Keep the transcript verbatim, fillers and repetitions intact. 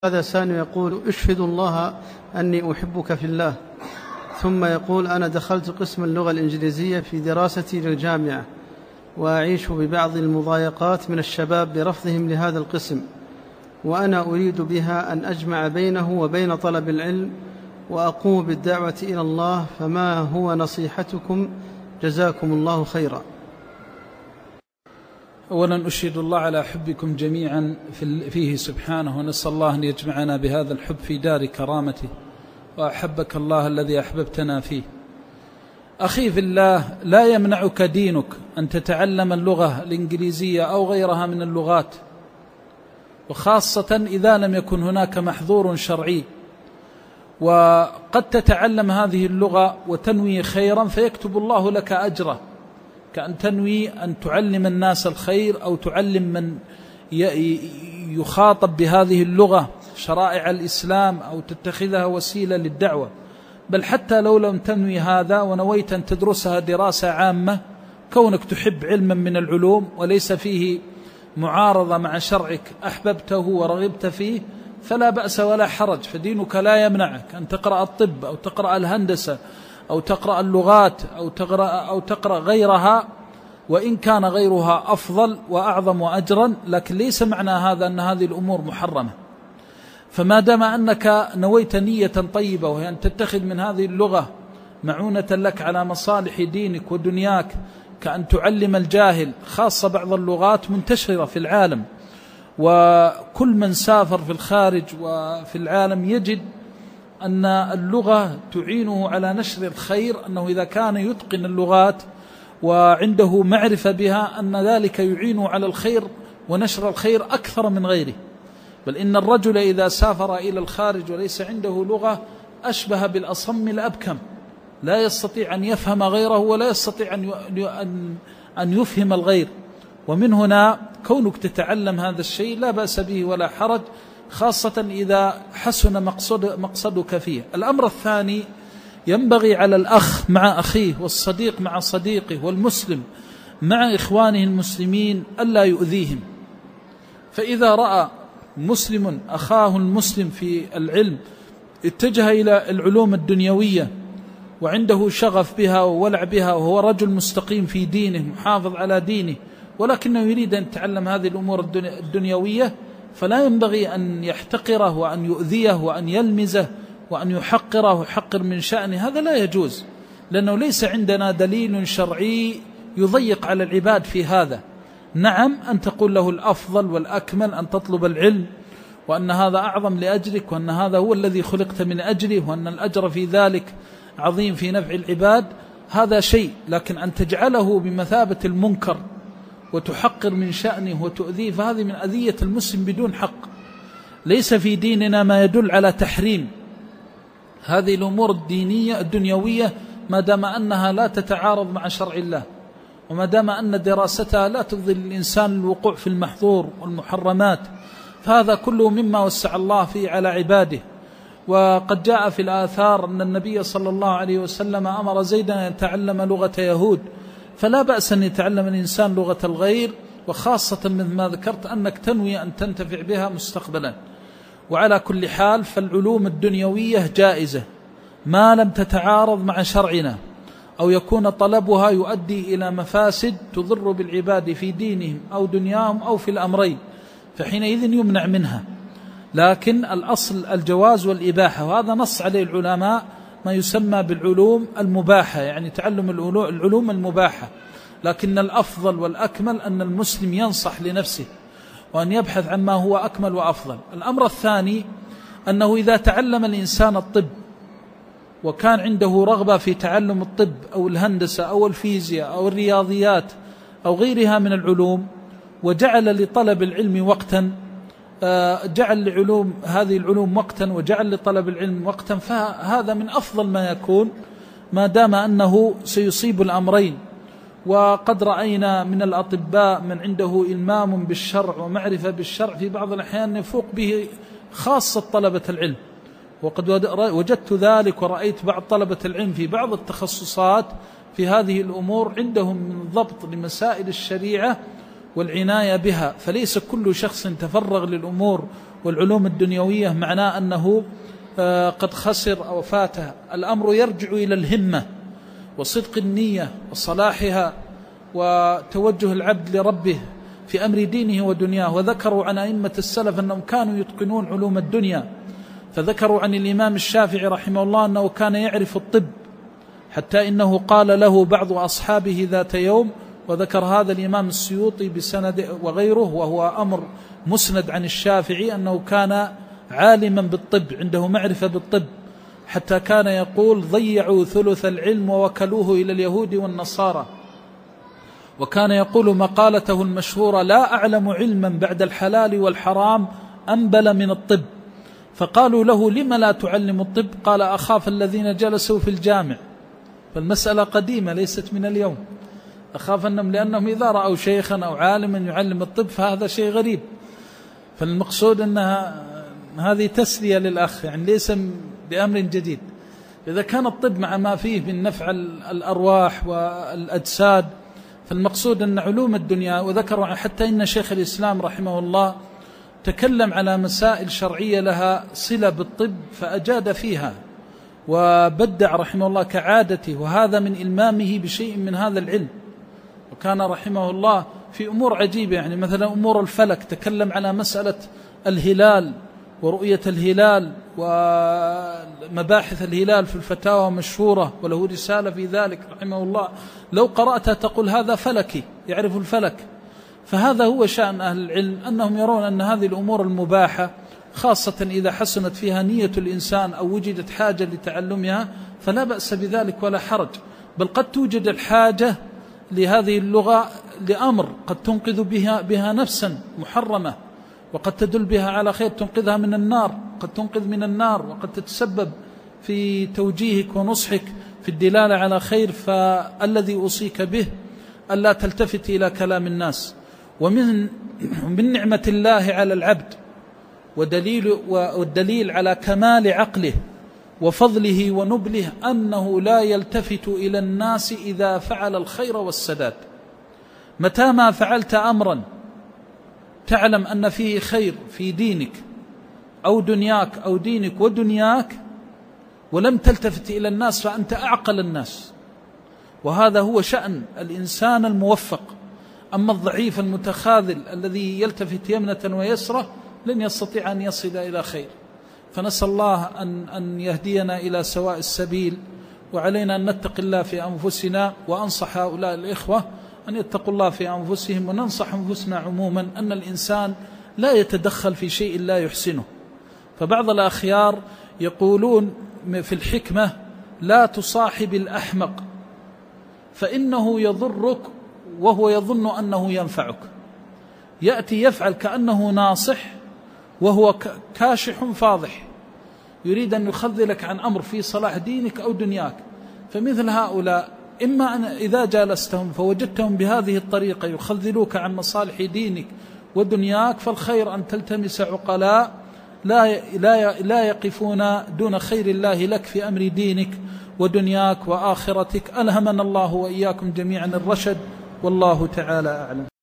هذا سامي يقول: أشهد الله أني أحبك في الله. ثم يقول: أنا دخلت قسم اللغة الإنجليزية في دراستي للجامعة، وأعيش ببعض المضايقات من الشباب برفضهم لهذا القسم، وأنا أريد بها أن أجمع بينه وبين طلب العلم وأقوم بالدعوة إلى الله، فما هو نصيحتكم؟ جزاكم الله خيرا. أولا أشهد الله على حبكم جميعا فيه سبحانه، ونسأل الله أن يجمعنا بهذا الحب في دار كرامته، وأحبك الله الذي أحببتنا فيه. أخي في الله، لا يمنعك دينك أن تتعلم اللغة الإنجليزية أو غيرها من اللغات، وخاصة إذا لم يكن هناك محظور شرعي، وقد تتعلم هذه اللغة وتنوي خيرا فيكتب الله لك أجره، كأن تنوي أن تعلم الناس الخير أو تعلم من يخاطب بهذه اللغة شرائع الإسلام أو تتخذها وسيلة للدعوة. بل حتى لو لم تنوي هذا ونويت أن تدرسها دراسة عامة، كونك تحب علما من العلوم وليس فيه معارضة مع شرعك أحببته ورغبت فيه، فلا بأس ولا حرج، فدينك لا يمنعك أن تقرأ الطب أو تقرأ الهندسة أو تقرأ اللغات أو تقرأ, أو تقرأ غيرها، وإن كان غيرها أفضل وأعظم أجرا، لكن ليس معنى هذا أن هذه الأمور محرمة. فما دام أنك نويت نية طيبة، وهي أن تتخذ من هذه اللغة معونة لك على مصالح دينك ودنياك، كأن تعلم الجاهل، خاصة بعض اللغات منتشرة في العالم، وكل من سافر في الخارج وفي العالم يجد أن اللغة تعينه على نشر الخير، أنه إذا كان يتقن اللغات وعنده معرفة بها أن ذلك يعينه على الخير ونشر الخير أكثر من غيره. بل إن الرجل إذا سافر إلى الخارج وليس عنده لغة أشبه بالأصم الأبكم، لا يستطيع أن يفهم غيره ولا يستطيع أن يفهم الغير. ومن هنا كونك تتعلم هذا الشيء لا بأس به ولا حرج، خاصة إذا حسن مقصد مقصدك فيه. الأمر الثاني، ينبغي على الأخ مع أخيه والصديق مع صديقه والمسلم مع إخوانه المسلمين ألا يؤذيهم. فإذا رأى مسلم أخاه المسلم في العلم اتجه إلى العلوم الدنيوية وعنده شغف بها وولع بها، وهو رجل مستقيم في دينه محافظ على دينه، ولكنه يريد أن يتعلم هذه الأمور الدنيوية، فلا ينبغي أن يحتقره وأن يؤذيه وأن يلمزه وأن يحقره ويحقر من شأنه. هذا لا يجوز، لأنه ليس عندنا دليل شرعي يضيق على العباد في هذا. نعم، أن تقول له الأفضل والأكمل أن تطلب العلم، وأن هذا أعظم لأجلك، وأن هذا هو الذي خلقت من أجله، وأن الأجر في ذلك عظيم في نفع العباد، هذا شيء. لكن أن تجعله بمثابة المنكر وتحقر من شأنه وتؤذيه، فهذه من أذية المسلم بدون حق. ليس في ديننا ما يدل على تحريم هذه الأمور الدينية الدنيوية، ما دام أنها لا تتعارض مع شرع الله، وما دام أن دراستها لا تفضي الإنسان الوقوع في المحظور والمحرمات، فهذا كله مما وسع الله فيه على عباده. وقد جاء في الآثار أن النبي صلى الله عليه وسلم أمر زيدا أن يتعلم لغة يهود، فلا بأس أن يتعلم الإنسان لغة الغير، وخاصة مثل ما ذكرت أنك تنوي أن تنتفع بها مستقبلا. وعلى كل حال فالعلوم الدنيوية جائزة ما لم تتعارض مع شرعنا، أو يكون طلبها يؤدي إلى مفاسد تضر بالعباد في دينهم أو دنياهم أو في الأمرين، فحينئذ يمنع منها. لكن الأصل الجواز والإباحة، وهذا نص عليه العلماء، ما يسمى بالعلوم المباحة، يعني تعلم العلوم المباحة. لكن الأفضل والأكمل أن المسلم ينصح لنفسه وأن يبحث عن ما هو أكمل وأفضل. الأمر الثاني أنه إذا تعلم الإنسان الطب وكان عنده رغبة في تعلم الطب أو الهندسة أو الفيزياء أو الرياضيات أو غيرها من العلوم، وجعل لطلب العلم وقتا، جعل لعلوم هذه العلوم وقتا وجعل لطلب العلم وقتا، فهذا من أفضل ما يكون، ما دام أنه سيصيب الأمرين. وقد رأينا من الأطباء من عنده إلمام بالشرع ومعرفة بالشرع في بعض الأحيان يفوق به خاصة طلبة العلم، وقد وجدت ذلك ورأيت بعض طلبة العلم في بعض التخصصات في هذه الأمور عندهم من ضبط لمسائل الشريعة والعناية بها، فليس كل شخص تفرغ للأمور والعلوم الدنيوية معناه أنه قد خسر أو فاته. الأمر يرجع إلى الهمة وصدق النية وصلاحها وتوجه العبد لربه في أمر دينه ودنياه. وذكروا عن أئمة السلف أنهم كانوا يتقنون علوم الدنيا، فذكروا عن الإمام الشافعي رحمه الله أنه كان يعرف الطب، حتى إنه قال له بعض أصحابه ذات يوم، وذكر هذا الإمام السيوطي بسند وغيره، وهو أمر مسند عن الشافعي، أنه كان عالما بالطب، عنده معرفة بالطب، حتى كان يقول ضيعوا ثلث العلم ووكلوه إلى اليهود والنصارى. وكان يقول مقالته المشهورة: لا أعلم علما بعد الحلال والحرام أنبل من الطب. فقالوا له: لم لا تعلم الطب؟ قال: أخاف الذين جلسوا في الجامع. فالمسألة قديمة ليست من اليوم، أخاف أنهم لأنهم إذا رأوا شيخا أو عالما يعلم الطب فهذا شيء غريب. فالمقصود أنها هذه تسلية للأخ، يعني ليس بأمر جديد. إذا كان الطب مع ما فيه من نفع الأرواح والأجساد، فالمقصود أن علوم الدنيا. وذكروا حتى إن شيخ الإسلام رحمه الله تكلم على مسائل شرعية لها صلة بالطب فأجاد فيها، وبدع رحمه الله كعادته، وهذا من إلمامه بشيء من هذا العلم. وكان رحمه الله في أمور عجيبة، يعني مثلا أمور الفلك، تكلم على مسألة الهلال ورؤية الهلال ومباحث الهلال في الفتاوى مشهورة، وله رسالة في ذلك رحمه الله لو قرأتها تقول هذا فلكي يعرف الفلك. فهذا هو شأن أهل العلم، أنهم يرون أن هذه الأمور المباحة، خاصة إذا حسنت فيها نية الإنسان أو وجدت حاجة لتعلمها، فلا بأس بذلك ولا حرج. بل قد توجد الحاجة لهذه اللغة لأمر قد تنقذ بها, بها نفسا محرمة، وقد تدل بها على خير، تنقذها من النار، قد تنقذ من النار، وقد تتسبب في توجيهك ونصحك في الدلالة على خير. فالذي أوصيك به ألا تلتفت إلى كلام الناس. ومن من نعمة الله على العبد ودليل والدليل على كمال عقله وفضله ونبله أنه لا يلتفت إلى الناس إذا فعل الخير والسداد. متى ما فعلت أمرا تعلم أن فيه خير في دينك أو دنياك أو دينك ودنياك، ولم تلتفت إلى الناس، فأنت أعقل الناس. وهذا هو شأن الإنسان الموفق. أما الضعيف المتخاذل الذي يلتفت يمنة ويسرة لن يستطيع أن يصل إلى خير. فنسأل الله أن, أن يهدينا إلى سواء السبيل، وعلينا أن نتقي الله في أنفسنا، وأنصح هؤلاء الإخوة أن يتقوا الله في أنفسهم، وننصح أنفسنا عموما أن الإنسان لا يتدخل في شيء لا يحسنه. فبعض الأخيار يقولون في الحكمة: لا تصاحب الأحمق فإنه يضرك وهو يظن أنه ينفعك. يأتي يفعل كأنه ناصح وهو كاشح فاضح، يريد أن يخذلك عن أمر في صلاح دينك أو دنياك. فمثل هؤلاء إما أن إذا جالستهم فوجدتهم بهذه الطريقة يخذلوك عن مصالح دينك ودنياك، فالخير أن تلتمس عقلاء لا لا لا يقفون دون خير الله لك في أمر دينك ودنياك وآخرتك. ألهمنا الله وإياكم جميعا الرشد، والله تعالى أعلم.